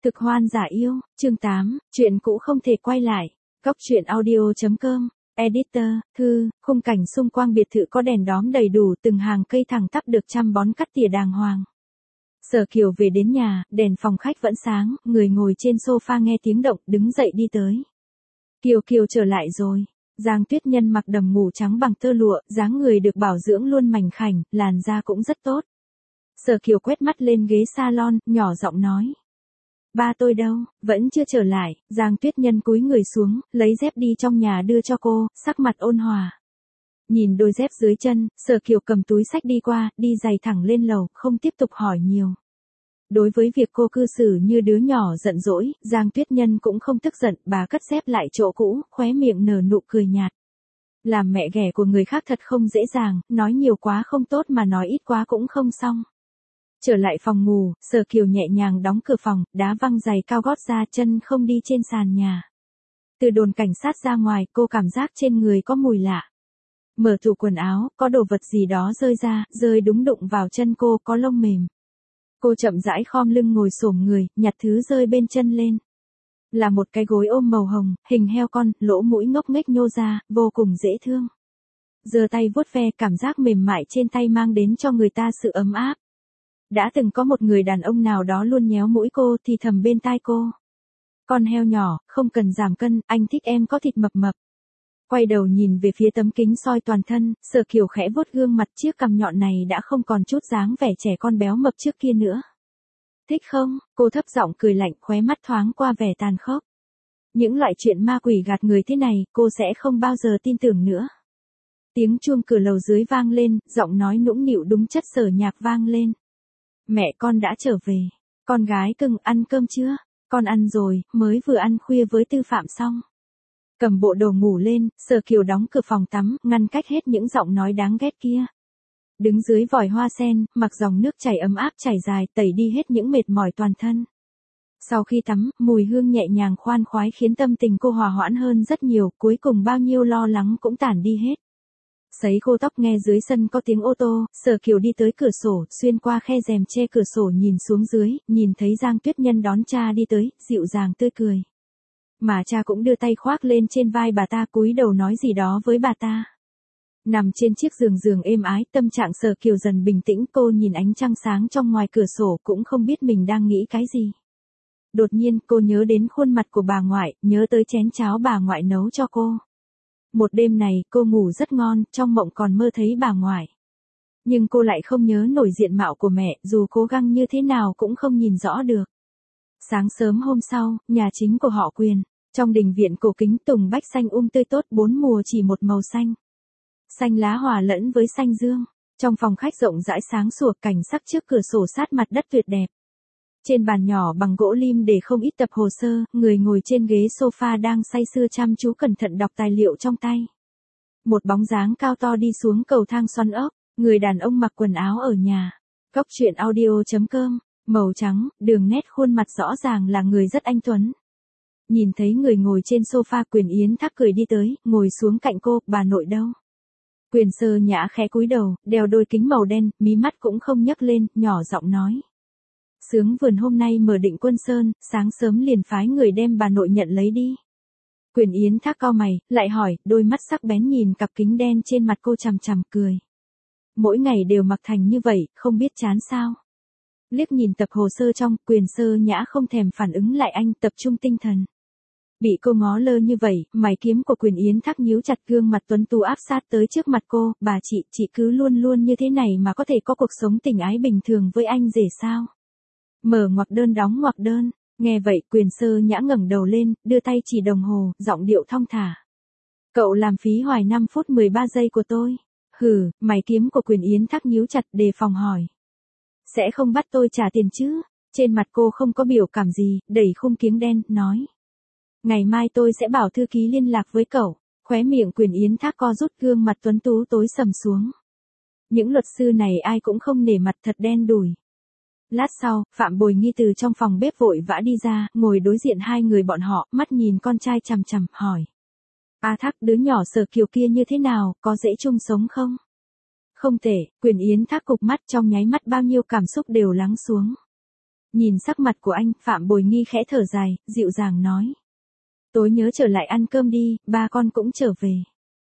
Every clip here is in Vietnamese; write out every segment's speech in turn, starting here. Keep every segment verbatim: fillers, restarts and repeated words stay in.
Cực hoan giả yêu, chương tám, chuyện cũ không thể quay lại. Góc truyện audio chấm com, editor, thư, khung cảnh xung quanh biệt thự có đèn đóm đầy đủ, từng hàng cây thẳng tắp được chăm bón cắt tỉa đàng hoàng. Sở Kiều về đến nhà, đèn phòng khách vẫn sáng, người ngồi trên sofa nghe tiếng động, đứng dậy đi tới. Kiều Kiều trở lại rồi. Giang Tuyết Nhân mặc đầm ngủ trắng bằng tơ lụa, dáng người được bảo dưỡng luôn mảnh khảnh, làn da cũng rất tốt. Sở Kiều quét mắt lên ghế salon, nhỏ giọng nói. Ba tôi đâu, vẫn chưa trở lại. Giang Tuyết Nhân cúi người xuống, lấy dép đi trong nhà đưa cho cô, sắc mặt ôn hòa. Nhìn đôi dép dưới chân, Sở Kiều cầm túi xách đi qua, đi giày thẳng lên lầu, không tiếp tục hỏi nhiều. Đối với việc cô cư xử như đứa nhỏ giận dỗi, Giang Tuyết Nhân cũng không tức giận, bà cất dép lại chỗ cũ, khóe miệng nở nụ cười nhạt. Làm mẹ ghẻ của người khác thật không dễ dàng, nói nhiều quá không tốt mà nói ít quá cũng không xong. Trở lại phòng ngủ, Sở Kiều nhẹ nhàng đóng cửa phòng, đá văng giày cao gót ra, chân không đi trên sàn nhà. Từ đồn cảnh sát ra ngoài, cô cảm giác trên người có mùi lạ. Mở tủ quần áo, có đồ vật gì đó rơi ra, rơi đúng đụng vào chân cô, có lông mềm. Cô chậm rãi khom lưng ngồi xổm người, nhặt thứ rơi bên chân lên. Là một cái gối ôm màu hồng, hình heo con, lỗ mũi ngốc nghếch nhô ra, vô cùng dễ thương. Giơ tay vuốt ve, cảm giác mềm mại trên tay mang đến cho người ta sự ấm áp. Đã từng có một người đàn ông nào đó luôn nhéo mũi cô, thì thầm bên tai cô. Con heo nhỏ, không cần giảm cân, anh thích em có thịt mập mập. Quay đầu nhìn về phía tấm kính soi toàn thân, Sở Kiều khẽ vuốt gương mặt, chiếc cằm nhọn này đã không còn chút dáng vẻ trẻ con béo mập trước kia nữa. Thích không? Cô thấp giọng cười lạnh, khóe mắt thoáng qua vẻ tàn khốc. Những loại chuyện ma quỷ gạt người thế này, cô sẽ không bao giờ tin tưởng nữa. Tiếng chuông cửa lầu dưới vang lên, giọng nói nũng nịu đúng chất Sở Nhạc vang lên. Mẹ con đã trở về. Con gái cưng, ăn cơm chưa? Con ăn rồi, mới vừa ăn khuya với Tư Phạm xong. Cầm bộ đồ ngủ lên, Sở Kiều đóng cửa phòng tắm, ngăn cách hết những giọng nói đáng ghét kia. Đứng dưới vòi hoa sen, mặc dòng nước chảy ấm áp chảy dài, tẩy đi hết những mệt mỏi toàn thân. Sau khi tắm, mùi hương nhẹ nhàng khoan khoái khiến tâm tình cô hòa hoãn hơn rất nhiều, cuối cùng bao nhiêu lo lắng cũng tản đi hết. Sấy khô tóc, nghe dưới sân có tiếng ô tô, Sở Kiều đi tới cửa sổ, xuyên qua khe rèm che cửa sổ nhìn xuống dưới, nhìn thấy Giang Tuyết Nhân đón cha đi tới, dịu dàng tươi cười. Mà cha cũng đưa tay khoác lên trên vai bà ta, cúi đầu nói gì đó với bà ta. Nằm trên chiếc giường giường êm ái, tâm trạng Sở Kiều dần bình tĩnh, cô nhìn ánh trăng sáng trong ngoài cửa sổ, cũng không biết mình đang nghĩ cái gì. Đột nhiên, cô nhớ đến khuôn mặt của bà ngoại, nhớ tới chén cháo bà ngoại nấu cho cô. Một đêm này, cô ngủ rất ngon, trong mộng còn mơ thấy bà ngoại. Nhưng cô lại không nhớ nổi diện mạo của mẹ, dù cố gắng như thế nào cũng không nhìn rõ được. Sáng sớm hôm sau, nhà chính của họ Quyền. Trong đình viện cổ kính, tùng bách xanh um tươi tốt, bốn mùa chỉ một màu xanh. Xanh lá hòa lẫn với xanh dương. Trong phòng khách rộng rãi sáng sủa, cảnh sắc trước cửa sổ sát mặt đất tuyệt đẹp. Trên bàn nhỏ bằng gỗ lim để không ít tập hồ sơ, người ngồi trên ghế sofa đang say sưa chăm chú cẩn thận đọc tài liệu trong tay. Một bóng dáng cao to đi xuống cầu thang xoắn ốc, người đàn ông mặc quần áo ở nhà. Góc truyện audio chấm com, màu trắng, đường nét khuôn mặt rõ ràng là người rất anh tuấn. Nhìn thấy người ngồi trên sofa, Quyền Yến Thác cười đi tới, ngồi xuống cạnh cô, bà nội đâu? Quyền Sơ Nhã khẽ cúi đầu, đeo đôi kính màu đen, mí mắt cũng không nhấc lên, nhỏ giọng nói. Sướng vườn hôm nay mở định quân sơn, sáng sớm liền phái người đem bà nội nhận lấy đi. Quyền Yến Thác cau mày, lại hỏi, đôi mắt sắc bén nhìn cặp kính đen trên mặt cô chằm chằm cười. Mỗi ngày đều mặc thành như vậy, không biết chán sao? Liếc nhìn tập hồ sơ trong, Quyền Sơ Nhã không thèm phản ứng lại anh, tập trung tinh thần. Bị cô ngó lơ như vậy, mày kiếm của Quyền Yến Thác nhíu chặt, gương mặt tuấn tú áp sát tới trước mặt cô, bà chị, chị cứ luôn luôn như thế này mà có thể có cuộc sống tình ái bình thường với anh rể sao? Mở ngoặc đơn đóng ngoặc đơn, nghe vậy Quyền Sơ Nhã ngẩng đầu lên, đưa tay chỉ đồng hồ, giọng điệu thong thả. Cậu làm phí hoài năm phút mười ba giây của tôi. Hừ, mày kiếm của Quyền Yến Thác nhíu chặt, đề phòng hỏi. Sẽ không bắt tôi trả tiền chứ? Trên mặt cô không có biểu cảm gì, đẩy khung kiếng đen, nói. Ngày mai tôi sẽ bảo thư ký liên lạc với cậu. Khóe miệng Quyền Yến Thác co rút, gương mặt tuấn tú tối sầm xuống. Những luật sư này ai cũng không nể mặt, thật đen đủi. Lát sau, Phạm Bồi Nghi từ trong phòng bếp vội vã đi ra, ngồi đối diện hai người bọn họ, mắt nhìn con trai chằm chằm, hỏi. A Thác, đứa nhỏ Sở Kiều kia như thế nào, có dễ chung sống không? Không thể, Quyền Yến Thác cụp mắt, trong nháy mắt bao nhiêu cảm xúc đều lắng xuống. Nhìn sắc mặt của anh, Phạm Bồi Nghi khẽ thở dài, dịu dàng nói. Tối nhớ trở lại ăn cơm đi, ba con cũng trở về.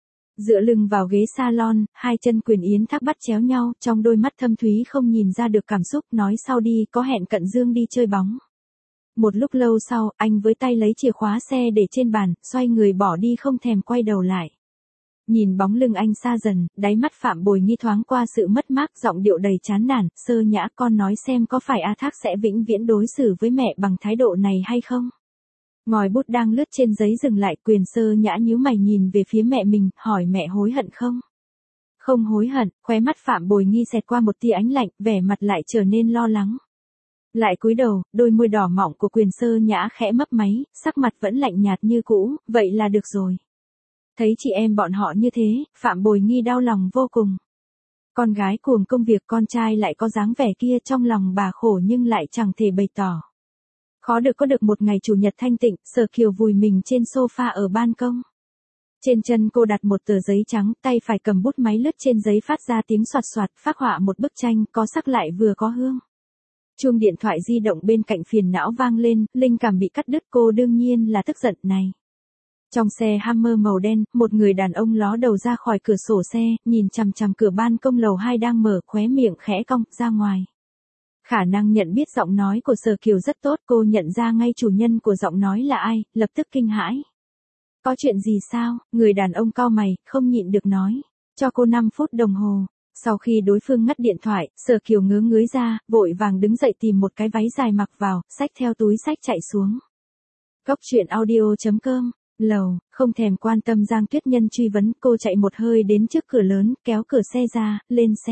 Dựa lưng vào ghế salon, hai chân Quyền Yến Thác bắt chéo nhau, trong đôi mắt thâm thúy không nhìn ra được cảm xúc, nói sau đi, có hẹn Cận Dương đi chơi bóng. Một lúc lâu sau, anh với tay lấy chìa khóa xe để trên bàn, xoay người bỏ đi không thèm quay đầu lại. Nhìn bóng lưng anh xa dần, đáy mắt Phạm Bồi Nghi thoáng qua sự mất mát, giọng điệu đầy chán nản, Sơ Nhã, con nói xem có phải A Thác sẽ vĩnh viễn đối xử với mẹ bằng thái độ này hay không? Ngòi bút đang lướt trên giấy dừng lại, Quyền Sơ Nhã nhíu mày nhìn về phía mẹ mình, hỏi mẹ hối hận không? Không hối hận, khóe mắt Phạm Bồi Nghi xẹt qua một tia ánh lạnh, vẻ mặt lại trở nên lo lắng. Lại cúi đầu, đôi môi đỏ mọng của Quyền Sơ Nhã khẽ mấp máy, sắc mặt vẫn lạnh nhạt như cũ, vậy là được rồi. Thấy chị em bọn họ như thế, Phạm Bồi Nghi đau lòng vô cùng. Con gái cuồng công việc, con trai lại có dáng vẻ kia, trong lòng bà khổ nhưng lại chẳng thể bày tỏ. Khó được có được một ngày chủ nhật thanh tịnh, Sở Kiều vùi mình trên sofa ở ban công. Trên chân cô đặt một tờ giấy trắng, tay phải cầm bút máy lướt trên giấy phát ra tiếng xoạt xoạt, phác họa một bức tranh, có sắc lại vừa có hương. Chuông điện thoại di động bên cạnh phiền não vang lên, linh cảm bị cắt đứt, cô đương nhiên là tức giận này. Trong xe Hammer màu đen, một người đàn ông ló đầu ra khỏi cửa sổ xe, nhìn chằm chằm cửa ban công lầu hai đang mở, khóe miệng khẽ cong ra ngoài. Khả năng nhận biết giọng nói của Sở Kiều rất tốt, cô nhận ra ngay chủ nhân của giọng nói là ai, lập tức kinh hãi. Có chuyện gì sao? Người đàn ông cau mày, không nhịn được nói. Cho cô năm phút đồng hồ. Sau khi đối phương ngắt điện thoại, Sở Kiều ngớ ngưới ra, vội vàng đứng dậy tìm một cái váy dài mặc vào, xách theo túi xách chạy xuống. Góc truyện audio chấm com. Lầu, không thèm quan tâm Giang Tuyết Nhân truy vấn, cô chạy một hơi đến trước cửa lớn, kéo cửa xe ra, lên xe.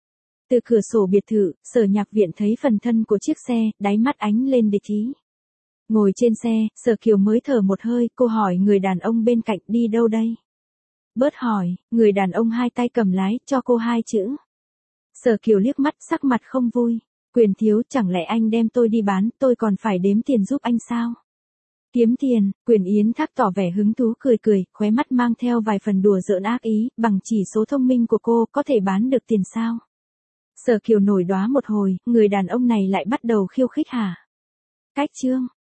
Từ cửa sổ biệt thự, Sở Nhạc Viện thấy phần thân của chiếc xe, đáy mắt ánh lên địch ý. Ngồi trên xe, Sở Kiều mới thở một hơi, cô hỏi người đàn ông bên cạnh, đi đâu đây? Bớt hỏi, người đàn ông hai tay cầm lái, cho cô hai chữ. Sở Kiều liếc mắt, sắc mặt không vui. Quyền thiếu, chẳng lẽ anh đem tôi đi bán, tôi còn phải đếm tiền giúp anh sao? Kiếm tiền, Quyền Yến Thác tỏ vẻ hứng thú cười cười, khóe mắt mang theo vài phần đùa giỡn ác ý, bằng chỉ số thông minh của cô, có thể bán được tiền sao? Sở Kiều nổi đoá một hồi, người đàn ông này lại bắt đầu khiêu khích hả? Cách chương.